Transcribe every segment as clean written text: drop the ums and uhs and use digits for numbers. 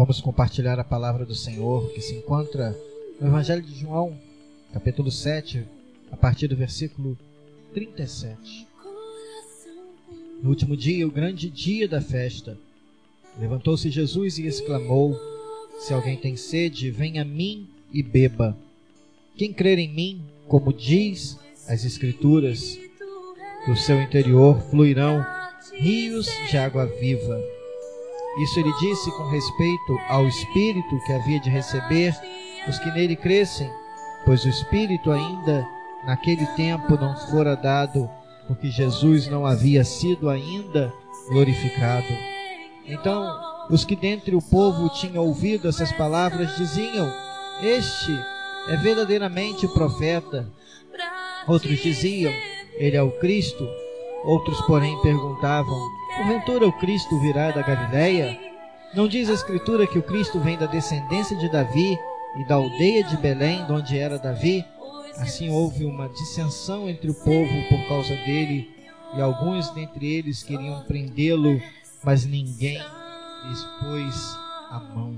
Vamos compartilhar a palavra do Senhor, que se encontra no Evangelho de João, capítulo 7, a partir do versículo 37. No último dia, o grande dia da festa, levantou-se Jesus e exclamou: se alguém tem sede, venha a mim e beba. Quem crer em mim, como diz as Escrituras, do seu interior fluirão rios de água viva. Isso ele disse com respeito ao Espírito que havia de receber os que nele crescem, pois o Espírito ainda naquele tempo não fora dado, porque Jesus não havia sido ainda glorificado. Então, os que dentre o povo tinham ouvido essas palavras diziam: este é verdadeiramente o profeta. Outros diziam: ele é o Cristo. Outros, porém, perguntavam: porventura o Cristo virá da Galileia? Não diz a Escritura que o Cristo vem da descendência de Davi e da aldeia de Belém, de onde era Davi? Assim houve uma dissensão entre o povo por causa dele, e alguns dentre eles queriam prendê-lo, mas ninguém lhes pôs a mão.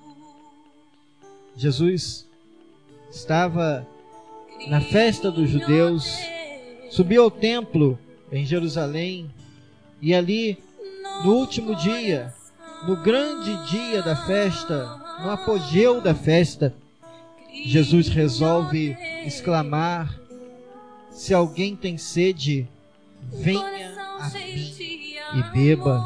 Jesus estava na festa dos judeus, subiu ao templo em Jerusalém, e ali, no último dia, no grande dia da festa, no apogeu da festa, Jesus resolve exclamar: se alguém tem sede, venha a mim e beba.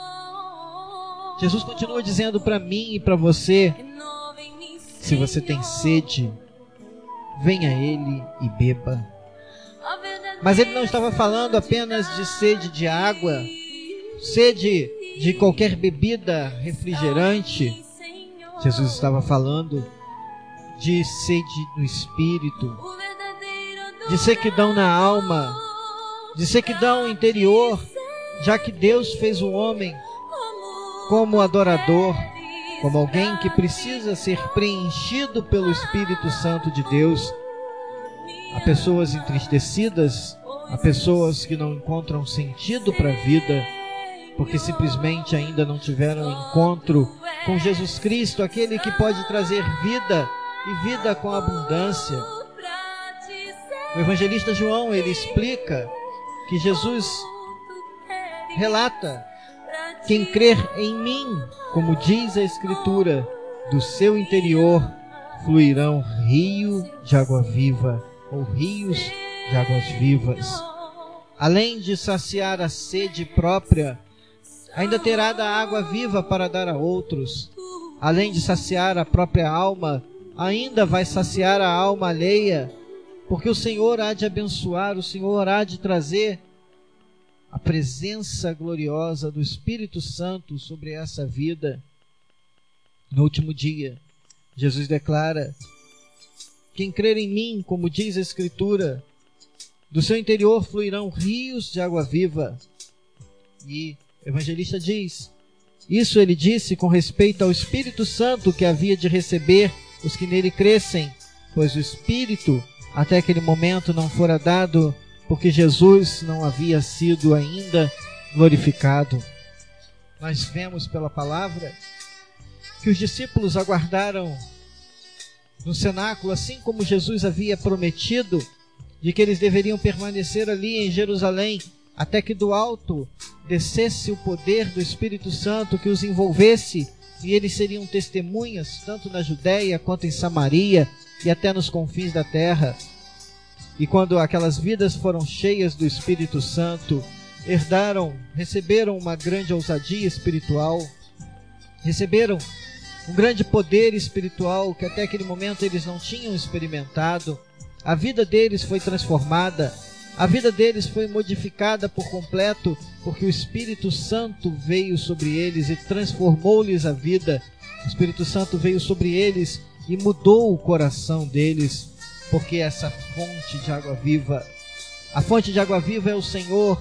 Jesus continua dizendo para mim e para você: se você tem sede, venha a Ele e beba. Mas Ele não estava falando apenas de sede de água, sede de qualquer bebida refrigerante. Jesus estava falando de sede no espírito, de sequidão na alma, de sequidão interior, já que Deus fez o homem como adorador, como alguém que precisa ser preenchido pelo Espírito Santo de Deus. Há pessoas entristecidas, há pessoas que não encontram sentido para a vida, porque simplesmente ainda não tiveram encontro com Jesus Cristo, aquele que pode trazer vida e vida com abundância. O evangelista João, ele explica que Jesus relata: quem crer em mim, como diz a Escritura, do seu interior fluirão rio de água viva, ou rios de águas vivas. Além de saciar a sede própria, ainda terá da água viva para dar a outros. Além de saciar a própria alma, ainda vai saciar a alma alheia, porque o Senhor há de abençoar, o Senhor há de trazer a presença gloriosa do Espírito Santo sobre essa vida. No último dia, Jesus declara: quem crer em mim, como diz a Escritura, do seu interior fluirão rios de água viva. E o evangelista diz: isso ele disse com respeito ao Espírito Santo que havia de receber os que nele crescem, pois o Espírito até aquele momento não fora dado, porque Jesus não havia sido ainda glorificado. Nós vemos pela palavra que os discípulos aguardaram no cenáculo, assim como Jesus havia prometido, de que eles deveriam permanecer ali em Jerusalém, até que do alto descesse o poder do Espírito Santo que os envolvesse, e eles seriam testemunhas, tanto na Judéia quanto em Samaria, e até nos confins da terra. E quando aquelas vidas foram cheias do Espírito Santo, receberam uma grande ousadia espiritual, receberam um grande poder espiritual que até aquele momento eles não tinham experimentado. A vida deles foi transformada, a vida deles foi modificada por completo, porque o Espírito Santo veio sobre eles e transformou-lhes a vida. O Espírito Santo veio sobre eles e mudou o coração deles, porque essa fonte de água viva, a fonte de água viva é o Senhor.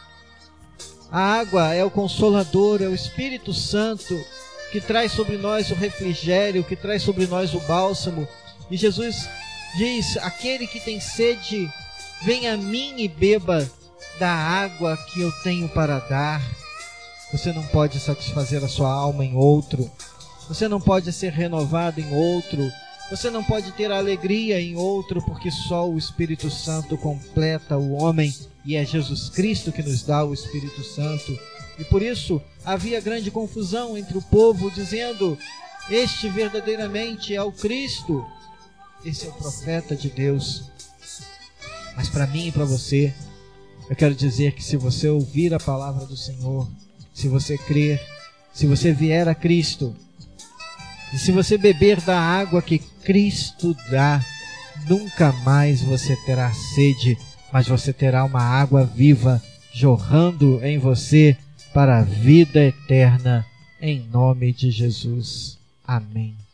A água é o Consolador, é o Espírito Santo, que traz sobre nós o refrigério, que traz sobre nós o bálsamo. E Jesus diz: aquele que tem sede, venha a mim e beba da água que eu tenho para dar. Você não pode satisfazer a sua alma em outro. Você não pode ser renovado em outro. Você não pode ter alegria em outro, porque só o Espírito Santo completa o homem, e é Jesus Cristo que nos dá o Espírito Santo. E por isso havia grande confusão entre o povo, dizendo: este verdadeiramente é o Cristo, esse é o profeta de Deus. Mas para mim e para você, eu quero dizer que se você ouvir a palavra do Senhor, se você crer, se você vier a Cristo, e se você beber da água que Cristo dá, nunca mais você terá sede, mas você terá uma água viva jorrando em você para a vida eterna, em nome de Jesus. Amém.